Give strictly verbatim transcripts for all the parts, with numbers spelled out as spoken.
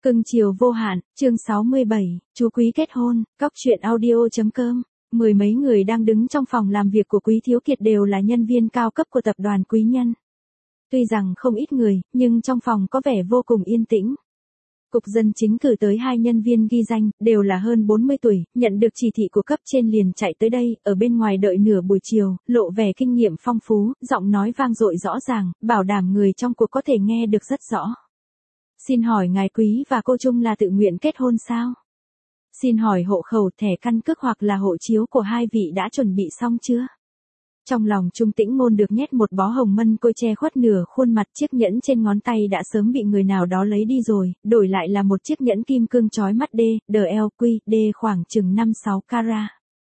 Cưng chiều vô hạn, chương sáu mươi bảy, chú Quý kết hôn, cóc truyện audio.com. Mười mấy người đang đứng trong phòng làm việc của Quý Thiếu Kiệt đều là nhân viên cao cấp của tập đoàn Quý Nhân. Tuy rằng không ít người, nhưng trong phòng có vẻ vô cùng yên tĩnh. Cục dân chính cử tới hai nhân viên ghi danh, đều là hơn bốn mươi tuổi, nhận được chỉ thị của cấp trên liền chạy tới đây, ở bên ngoài đợi nửa buổi chiều, lộ vẻ kinh nghiệm phong phú, giọng nói vang dội rõ ràng, bảo đảm người trong cuộc có thể nghe được rất rõ. Xin hỏi ngài Quý và cô Trung là tự nguyện kết hôn sao? Xin hỏi hộ khẩu, thẻ căn cước hoặc là hộ chiếu của hai vị đã chuẩn bị xong chưa? Trong lòng Trung Tĩnh Ngôn được nhét một bó hồng mân côi che khuất nửa khuôn mặt, chiếc nhẫn trên ngón tay đã sớm bị người nào đó lấy đi rồi, đổi lại là một chiếc nhẫn kim cương chói mắt D, đờ eo quy, D khoảng chừng năm sáu carat.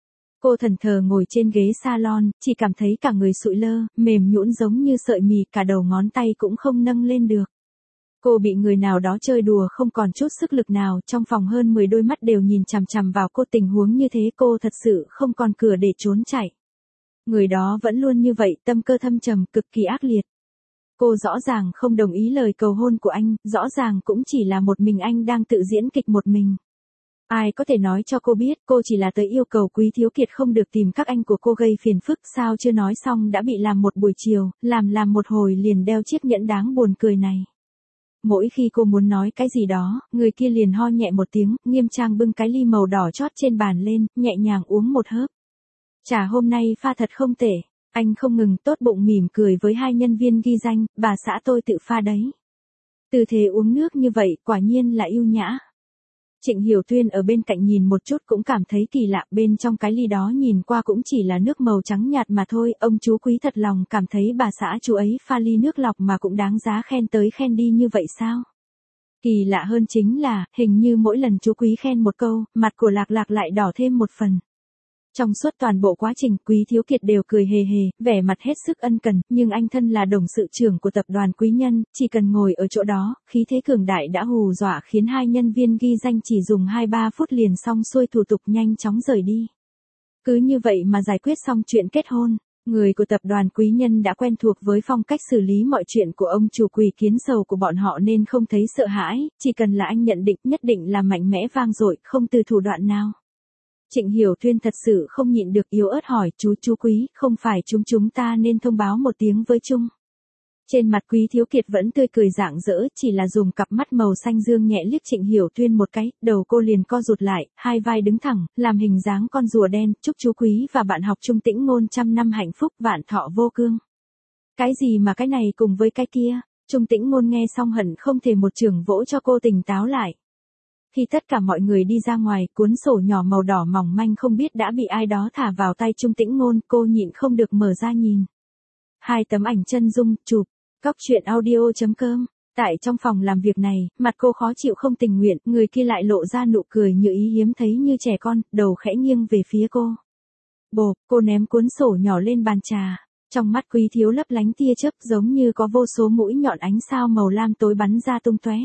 Cô thần thờ ngồi trên ghế salon, chỉ cảm thấy cả người sụi lơ, mềm nhũn giống như sợi mì, cả đầu ngón tay cũng không nâng lên được. Cô bị người nào đó chơi đùa không còn chút sức lực nào, trong phòng hơn mười đôi mắt đều nhìn chằm chằm vào cô, tình huống như thế cô thật sự không còn cửa để trốn chạy. Người đó vẫn luôn như vậy, tâm cơ thâm trầm, cực kỳ ác liệt. Cô rõ ràng không đồng ý lời cầu hôn của anh, rõ ràng cũng chỉ là một mình anh đang tự diễn kịch một mình. Ai có thể nói cho cô biết, cô chỉ là tới yêu cầu Quý Thiếu Kiệt không được tìm các anh của cô gây phiền phức, sao chưa nói xong đã bị làm một buổi chiều, làm làm một hồi liền đeo chiếc nhẫn đáng buồn cười này. Mỗi khi cô muốn nói cái gì đó, người kia liền ho nhẹ một tiếng, nghiêm trang bưng cái ly màu đỏ chót trên bàn lên, nhẹ nhàng uống một hớp. Trà hôm nay pha thật không tệ, anh không ngừng tốt bụng mỉm cười với hai nhân viên ghi danh, bà xã tôi tự pha đấy. Tư thế uống nước như vậy, quả nhiên là yêu nhã. Trịnh Hiểu Tuyên ở bên cạnh nhìn một chút cũng cảm thấy kỳ lạ, bên trong cái ly đó nhìn qua cũng chỉ là nước màu trắng nhạt mà thôi, ông chú Quý thật lòng cảm thấy bà xã chú ấy pha ly nước lọc mà cũng đáng giá khen tới khen đi như vậy sao? Kỳ lạ hơn chính là, hình như mỗi lần chú Quý khen một câu, mặt của Lạc Lạc lại đỏ thêm một phần. Trong suốt toàn bộ quá trình, Quý Thiếu Kiệt đều cười hề hề, vẻ mặt hết sức ân cần, nhưng anh thân là董sự trưởng của tập đoàn Quý Nhân, chỉ cần ngồi ở chỗ đó, khí thế cường đại đã hù dọa khiến hai nhân viên ghi danh chỉ dùng hai ba phút liền xong xuôi thủ tục nhanh chóng rời đi. Cứ như vậy mà giải quyết xong chuyện kết hôn. Người của tập đoàn Quý Nhân đã quen thuộc với phong cách xử lý mọi chuyện của ông chủ Quỷ Kiến Sầu của bọn họ nên không thấy sợ hãi, chỉ cần là anh nhận định nhất định là mạnh mẽ vang dội, không từ thủ đoạn nào. Trịnh Hiểu Tuyên thật sự không nhịn được yếu ớt hỏi, chú chú Quý, không phải chúng chúng ta nên thông báo một tiếng với Trung. Trên mặt Quý Thiếu Kiệt vẫn tươi cười rạng rỡ, chỉ là dùng cặp mắt màu xanh dương nhẹ liếc Trịnh Hiểu Tuyên một cái, đầu cô liền co rụt lại, hai vai đứng thẳng, làm hình dáng con rùa đen, chúc chú Quý và bạn học Trung Tĩnh Ngôn trăm năm hạnh phúc, vạn thọ vô cương. Cái gì mà cái này cùng với cái kia, Trung Tĩnh Ngôn nghe xong hận không thể một chưởng vỗ cho cô tỉnh táo lại. Khi tất cả mọi người đi ra ngoài, cuốn sổ nhỏ màu đỏ mỏng manh không biết đã bị ai đó thả vào tay Trung Tĩnh Ngôn, cô nhịn không được mở ra nhìn. Hai tấm ảnh chân dung, chụp, cóc truyện audio.com. Tại trong phòng làm việc này, mặt cô khó chịu không tình nguyện, người kia lại lộ ra nụ cười như ý hiếm thấy như trẻ con, đầu khẽ nghiêng về phía cô. Bộp, cô ném cuốn sổ nhỏ lên bàn trà. Trong mắt Quý Thiếu lấp lánh tia chớp giống như có vô số mũi nhọn ánh sao màu lam tối bắn ra tung tóe.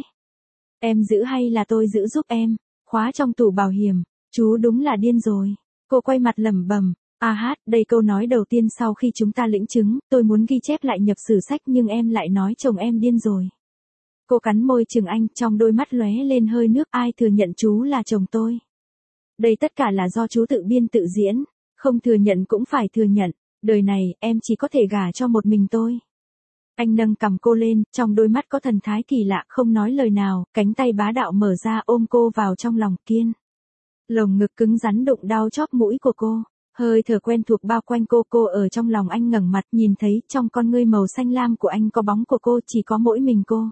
Em giữ hay là tôi giữ giúp em? Khóa trong tủ bảo hiểm. Chú đúng là điên rồi. Cô quay mặt lẩm bẩm. À hát, đây câu nói đầu tiên sau khi chúng ta lĩnh chứng, tôi muốn ghi chép lại nhập sử sách nhưng em lại nói chồng em điên rồi. Cô cắn môi chừng anh, trong đôi mắt lóe lên hơi nước, ai thừa nhận chú là chồng tôi? Đây tất cả là do chú tự biên tự diễn, không thừa nhận cũng phải thừa nhận, đời này em chỉ có thể gả cho một mình tôi. Anh nâng cằm cô lên, trong đôi mắt có thần thái kỳ lạ, không nói lời nào, cánh tay bá đạo mở ra ôm cô vào trong lòng kiên. Lồng ngực cứng rắn đụng đau chóp mũi của cô, hơi thở quen thuộc bao quanh cô, cô ở trong lòng anh ngẩng mặt nhìn thấy trong con ngươi màu xanh lam của anh có bóng của cô, chỉ có mỗi mình cô.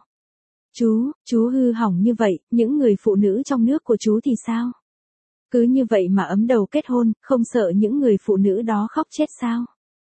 Chú, chú hư hỏng như vậy, những người phụ nữ trong nước của chú thì sao? Cứ như vậy mà ấm đầu kết hôn, không sợ những người phụ nữ đó khóc chết sao?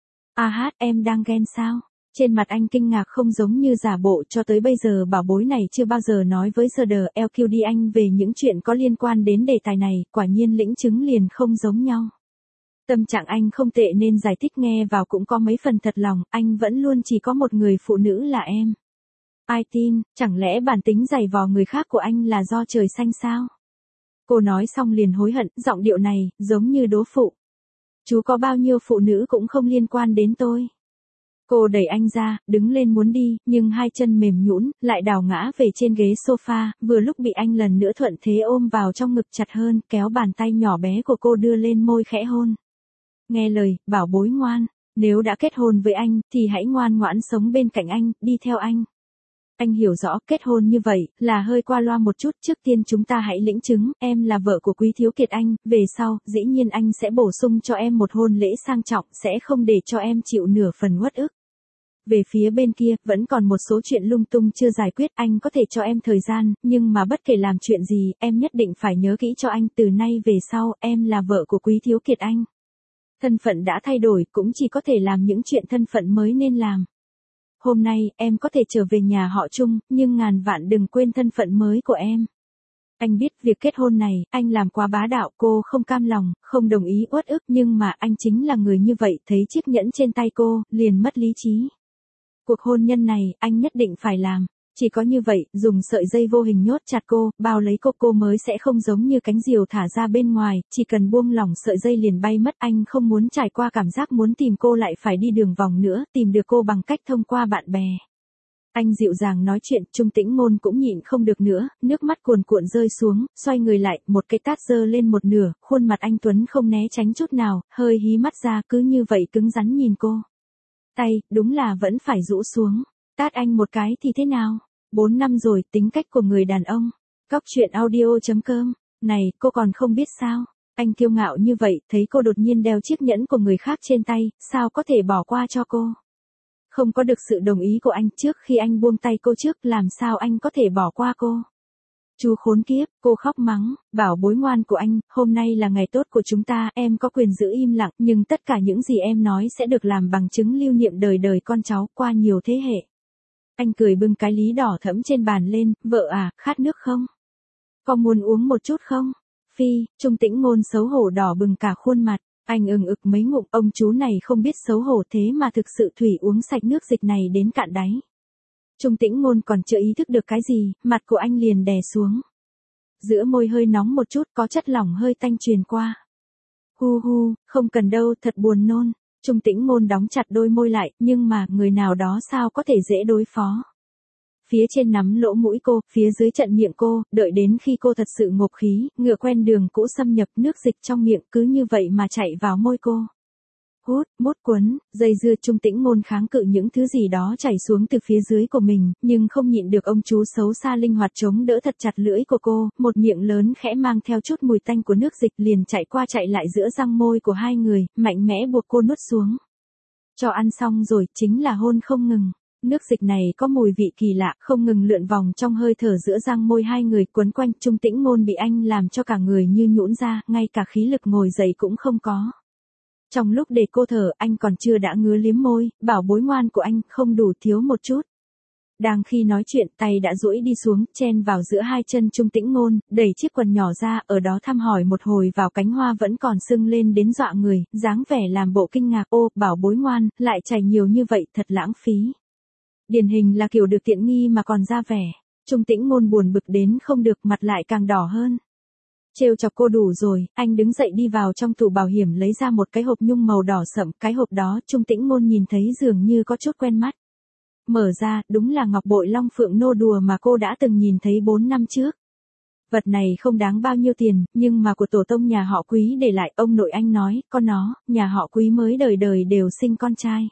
À hát, em đang ghen sao? Trên mặt anh kinh ngạc không giống như giả bộ, cho tới bây giờ bảo bối này chưa bao giờ nói với Sờ Đờ lờ quy đê anh về những chuyện có liên quan đến đề tài này, quả nhiên lĩnh chứng liền không giống nhau. Tâm trạng anh không tệ nên giải thích nghe vào cũng có mấy phần thật lòng, anh vẫn luôn chỉ có một người phụ nữ là em. Ai tin, chẳng lẽ bản tính giày vò người khác của anh là do trời xanh sao? Cô nói xong liền hối hận, giọng điệu này, giống như đố phụ. Chú có bao nhiêu phụ nữ cũng không liên quan đến tôi. Cô đẩy anh ra, đứng lên muốn đi, nhưng hai chân mềm nhũn, lại đảo ngã về trên ghế sofa, vừa lúc bị anh lần nữa thuận thế ôm vào trong ngực chặt hơn, kéo bàn tay nhỏ bé của cô đưa lên môi khẽ hôn. Nghe lời, bảo bối ngoan, nếu đã kết hôn với anh, thì hãy ngoan ngoãn sống bên cạnh anh, đi theo anh. Anh hiểu rõ, kết hôn như vậy, là hơi qua loa một chút, trước tiên chúng ta hãy lĩnh chứng, em là vợ của Quý Thiếu Kiệt anh, về sau, dĩ nhiên anh sẽ bổ sung cho em một hôn lễ sang trọng, sẽ không để cho em chịu nửa phần uất ức. Về phía bên kia, vẫn còn một số chuyện lung tung chưa giải quyết, anh có thể cho em thời gian, nhưng mà bất kể làm chuyện gì, em nhất định phải nhớ kỹ cho anh, từ nay về sau, em là vợ của Quý Thiếu Kiệt anh. Thân phận đã thay đổi, cũng chỉ có thể làm những chuyện thân phận mới nên làm. Hôm nay, em có thể trở về nhà họ Chung, nhưng ngàn vạn đừng quên thân phận mới của em. Anh biết việc kết hôn này, anh làm quá bá đạo, cô không cam lòng, không đồng ý uất ức, nhưng mà anh chính là người như vậy, thấy chiếc nhẫn trên tay cô, liền mất lý trí. Cuộc hôn nhân này, anh nhất định phải làm. Chỉ có như vậy, dùng sợi dây vô hình nhốt chặt cô, bao lấy cô cô mới sẽ không giống như cánh diều thả ra bên ngoài, chỉ cần buông lỏng sợi dây liền bay mất. Anh không muốn trải qua cảm giác muốn tìm cô lại phải đi đường vòng nữa, tìm được cô bằng cách thông qua bạn bè. Anh dịu dàng nói chuyện, Trung Tĩnh Ngôn cũng nhịn không được nữa, nước mắt cuồn cuộn rơi xuống, xoay người lại, một cái tát giơ lên một nửa, khuôn mặt anh Tuấn không né tránh chút nào, hơi hí mắt ra, cứ như vậy cứng rắn nhìn cô. Tay, đúng là vẫn phải rũ xuống. Tát anh một cái thì thế nào? Bốn năm rồi, tính cách của người đàn ông. Góc truyện audio chấm com. Này, cô còn không biết sao? Anh kiêu ngạo như vậy, thấy cô đột nhiên đeo chiếc nhẫn của người khác trên tay, sao có thể bỏ qua cho cô? Không có được sự đồng ý của anh, trước khi anh buông tay cô trước, làm sao anh có thể bỏ qua cô? Chú khốn kiếp, cô khóc mắng, bảo bối ngoan của anh, hôm nay là ngày tốt của chúng ta, em có quyền giữ im lặng, nhưng tất cả những gì em nói sẽ được làm bằng chứng lưu niệm đời đời con cháu, qua nhiều thế hệ. Anh cười bưng cái lý đỏ thẫm trên bàn lên, vợ à, khát nước không? Có muốn uống một chút không? Phi, Trung Tĩnh Ngôn xấu hổ đỏ bừng cả khuôn mặt, anh ừng ực mấy ngụm, ông chú này không biết xấu hổ thế mà thực sự thủy uống sạch nước dịch này đến cạn đáy. Trung Tĩnh Ngôn còn chưa ý thức được cái gì, mặt của anh liền đè xuống. Giữa môi hơi nóng một chút, có chất lỏng hơi tanh truyền qua. Hu hu, không cần đâu, thật buồn nôn. Trung Tĩnh Ngôn đóng chặt đôi môi lại, nhưng mà, người nào đó sao có thể dễ đối phó. Phía trên nắm lỗ mũi cô, phía dưới trận miệng cô, đợi đến khi cô thật sự ngộp khí, ngựa quen đường cũ xâm nhập, nước dịch trong miệng cứ như vậy mà chạy vào môi cô. Hút, mút cuốn, dây dưa. Trung Tĩnh Ngôn kháng cự những thứ gì đó chảy xuống từ phía dưới của mình, nhưng không nhịn được, ông chú xấu xa linh hoạt chống đỡ thật chặt lưỡi của cô, một miệng lớn khẽ mang theo chút mùi tanh của nước dịch liền chạy qua chạy lại giữa răng môi của hai người, mạnh mẽ buộc cô nuốt xuống. Cho ăn xong rồi, chính là hôn không ngừng. Nước dịch này có mùi vị kỳ lạ, không ngừng lượn vòng trong hơi thở giữa răng môi hai người quấn quanh. Trung Tĩnh Ngôn bị anh làm cho cả người như nhũn ra, ngay cả khí lực ngồi dậy cũng không có. Trong lúc để cô thở, anh còn chưa đã ngứa liếm môi, bảo bối ngoan của anh, không đủ thiếu một chút. Đang khi nói chuyện, tay đã duỗi đi xuống, chen vào giữa hai chân Trung Tĩnh Ngôn, đẩy chiếc quần nhỏ ra, ở đó thăm hỏi một hồi vào cánh hoa vẫn còn sưng lên đến dọa người, dáng vẻ làm bộ kinh ngạc, ô, bảo bối ngoan, lại chảy nhiều như vậy, thật lãng phí. Điển hình là kiểu được tiện nghi mà còn ra vẻ. Trung Tĩnh Ngôn buồn bực đến không được, mặt lại càng đỏ hơn. Trêu chọc cô đủ rồi, anh đứng dậy đi vào trong tủ bảo hiểm lấy ra một cái hộp nhung màu đỏ sậm, cái hộp đó Trung Tĩnh Ngôn nhìn thấy dường như có chút quen mắt. Mở ra, đúng là ngọc bội long phượng nô đùa mà cô đã từng nhìn thấy bốn năm trước. Vật này không đáng bao nhiêu tiền, nhưng mà của tổ tông nhà họ Quý để lại, ông nội anh nói, con nó, nhà họ Quý mới đời đời đều sinh con trai.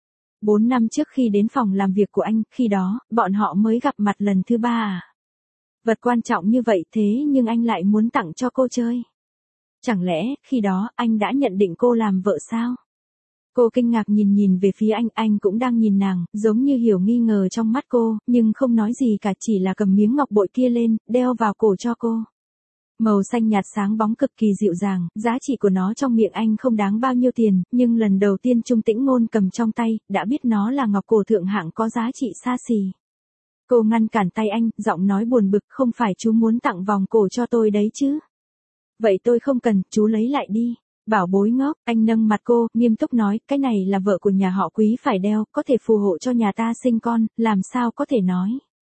Bốn năm trước khi đến phòng làm việc của anh, khi đó, bọn họ mới gặp mặt lần thứ ba à. Vật quan trọng như vậy thế nhưng anh lại muốn tặng cho cô chơi. Chẳng lẽ, khi đó, anh đã nhận định cô làm vợ sao? Cô kinh ngạc nhìn nhìn về phía anh, anh cũng đang nhìn nàng, giống như hiểu nghi ngờ trong mắt cô, nhưng không nói gì cả, chỉ là cầm miếng ngọc bội kia lên, đeo vào cổ cho cô. Màu xanh nhạt sáng bóng cực kỳ dịu dàng, giá trị của nó trong miệng anh không đáng bao nhiêu tiền, nhưng lần đầu tiên Trung Tĩnh Ngôn cầm trong tay, đã biết nó là ngọc cổ thượng hạng có giá trị xa xỉ. Cô ngăn cản tay anh, giọng nói buồn bực, không phải chú muốn tặng vòng cổ cho tôi đấy chứ? Vậy tôi không cần, chú lấy lại đi. Bảo bối ngốc, anh nâng mặt cô, nghiêm túc nói, cái này là vợ của nhà họ Quý phải đeo, có thể phù hộ cho nhà ta sinh con, làm sao có thể nói.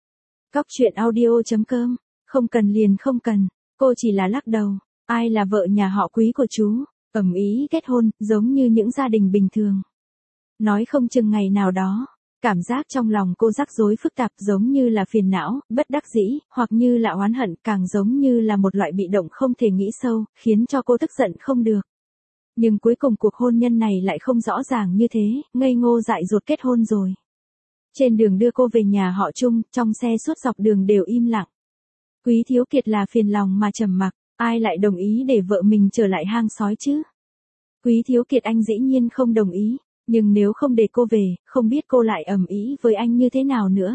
Góc truyện audio chấm com, không cần liền không cần, cô chỉ là lắc đầu, ai là vợ nhà họ Quý của chú, ầm ĩ kết hôn, giống như những gia đình bình thường. Nói không chừng ngày nào đó, cảm giác trong lòng cô rắc rối phức tạp giống như là phiền não, bất đắc dĩ, hoặc như là oán hận, càng giống như là một loại bị động không thể nghĩ sâu, khiến cho cô tức giận không được. Nhưng cuối cùng cuộc hôn nhân này lại không rõ ràng như thế, ngây ngô dại dột kết hôn rồi. Trên đường đưa cô về nhà họ Trung, trong xe suốt dọc đường đều im lặng. Quý Thiếu Kiệt là phiền lòng mà trầm mặc, ai lại đồng ý để vợ mình trở lại hang sói chứ? Quý Thiếu Kiệt anh dĩ nhiên không đồng ý, nhưng nếu không để cô về, không biết cô lại ầm ĩ với anh như thế nào nữa.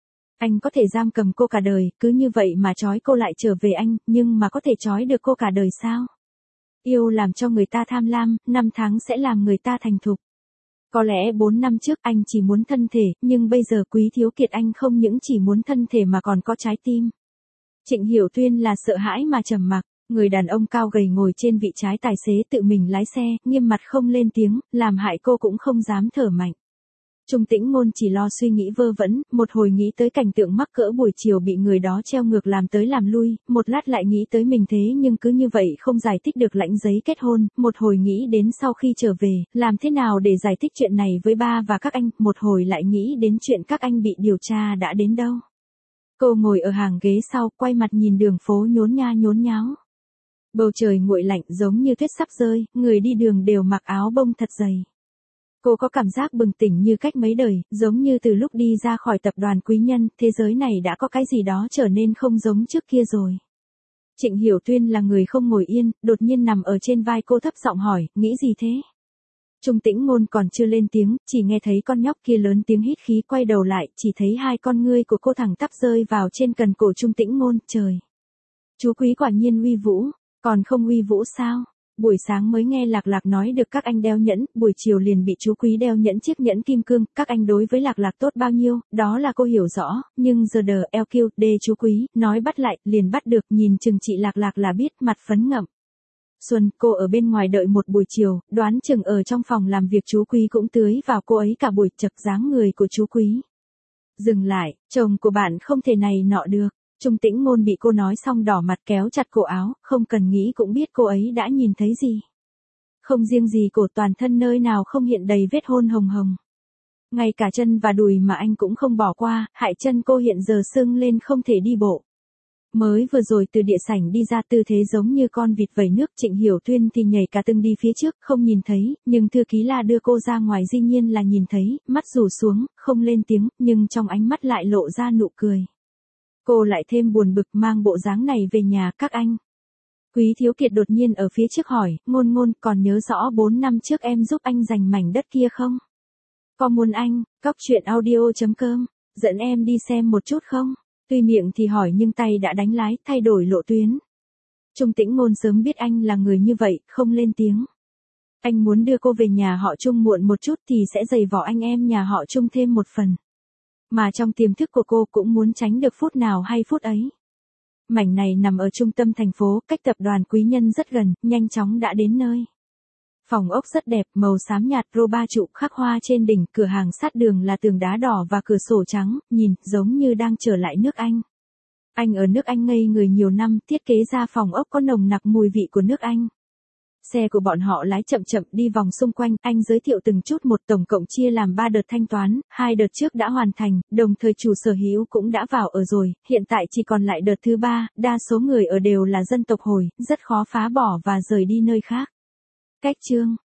Anh có thể giam cầm cô cả đời, cứ như vậy mà trói cô lại trở về anh, nhưng mà có thể trói được cô cả đời sao? Yêu làm cho người ta tham lam, năm tháng sẽ làm người ta thành thục. Có lẽ bốn năm trước anh chỉ muốn thân thể, nhưng bây giờ Quý Thiếu Kiệt anh không những chỉ muốn thân thể mà còn có trái tim. Trịnh Hiểu Tuyên là sợ hãi mà trầm mặc, người đàn ông cao gầy ngồi trên vị trái tài xế tự mình lái xe, nghiêm mặt không lên tiếng, làm hại cô cũng không dám thở mạnh. Trung Tĩnh Ngôn chỉ lo suy nghĩ vơ vẩn, một hồi nghĩ tới cảnh tượng mắc cỡ buổi chiều bị người đó treo ngược làm tới làm lui, một lát lại nghĩ tới mình thế nhưng cứ như vậy không giải thích được lãnh giấy kết hôn, một hồi nghĩ đến sau khi trở về, làm thế nào để giải thích chuyện này với ba và các anh, một hồi lại nghĩ đến chuyện các anh bị điều tra đã đến đâu. Cô ngồi ở hàng ghế sau, quay mặt nhìn đường phố nhốn nha nhốn nháo. Bầu trời nguội lạnh giống như tuyết sắp rơi, người đi đường đều mặc áo bông thật dày. Cô có cảm giác bừng tỉnh như cách mấy đời, giống như từ lúc đi ra khỏi tập đoàn Quý Nhân, thế giới này đã có cái gì đó trở nên không giống trước kia rồi. Trịnh Hiểu Tuyên là người không ngồi yên, đột nhiên nằm ở trên vai cô thấp giọng hỏi, nghĩ gì thế? Trung Tĩnh Ngôn còn chưa lên tiếng, chỉ nghe thấy con nhóc kia lớn tiếng hít khí quay đầu lại, chỉ thấy hai con ngươi của cô thẳng tắp rơi vào trên cần cổ Trung Tĩnh Ngôn, trời. Chú Quý quả nhiên uy vũ, còn không uy vũ sao? Buổi sáng mới nghe Lạc Lạc nói được các anh đeo nhẫn, buổi chiều liền bị chú Quý đeo nhẫn chiếc nhẫn kim cương, các anh đối với Lạc Lạc tốt bao nhiêu, đó là cô hiểu rõ, nhưng giờ đờ eo kiêu, đê chú Quý, nói bắt lại, liền bắt được, nhìn chừng chị Lạc Lạc là biết, mặt phấn ngậm. Xuân, cô ở bên ngoài đợi một buổi chiều, đoán chừng ở trong phòng làm việc chú Quý cũng tưới vào cô ấy cả buổi, chật dáng người của chú Quý. Dừng lại, chồng của bạn không thể này nọ được. Trung Tĩnh Ngôn bị cô nói xong đỏ mặt kéo chặt cổ áo, không cần nghĩ cũng biết cô ấy đã nhìn thấy gì. Không riêng gì cổ, toàn thân nơi nào không hiện đầy vết hôn hồng hồng. Ngay cả chân và đùi mà anh cũng không bỏ qua, hại chân cô hiện giờ sưng lên không thể đi bộ. Mới vừa rồi từ địa sảnh đi ra tư thế giống như con vịt vẩy nước, Trịnh Hiểu Tuyên thì nhảy cả tưng đi phía trước, không nhìn thấy, nhưng thư ký La đưa cô ra ngoài dĩ nhiên là nhìn thấy, mắt rủ xuống, không lên tiếng, nhưng trong ánh mắt lại lộ ra nụ cười. Cô lại thêm buồn bực mang bộ dáng này về nhà các anh. Quý Thiếu Kiệt đột nhiên ở phía trước hỏi, Ngôn Ngôn còn nhớ rõ bốn năm trước em giúp anh giành mảnh đất kia không? Có muốn anh, cóc truyện audio chấm com, dẫn em đi xem một chút không? Tuy miệng thì hỏi nhưng tay đã đánh lái, thay đổi lộ tuyến. Trung Tĩnh Ngôn sớm biết anh là người như vậy, không lên tiếng. Anh muốn đưa cô về nhà họ Trung muộn một chút thì sẽ giày vò anh em nhà họ Trung thêm một phần. Mà trong tiềm thức của cô cũng muốn tránh được phút nào hay phút ấy. Mảnh này nằm ở trung tâm thành phố, cách tập đoàn Quý Nhân rất gần, nhanh chóng đã đến nơi. Phòng ốc rất đẹp, màu xám nhạt, rô ba trụ khắc hoa trên đỉnh, cửa hàng sát đường là tường đá đỏ và cửa sổ trắng, nhìn giống như đang trở lại nước Anh. Anh ở nước Anh ngây người nhiều năm, thiết kế ra phòng ốc có nồng nặc mùi vị của nước Anh. Xe của bọn họ lái chậm chậm đi vòng xung quanh, anh giới thiệu từng chút một, tổng cộng chia làm ba đợt thanh toán, hai đợt trước đã hoàn thành, đồng thời chủ sở hữu cũng đã vào ở rồi, hiện tại chỉ còn lại đợt thứ ba, đa số người ở đều là dân tộc Hồi, rất khó phá bỏ và rời đi nơi khác. Cách chương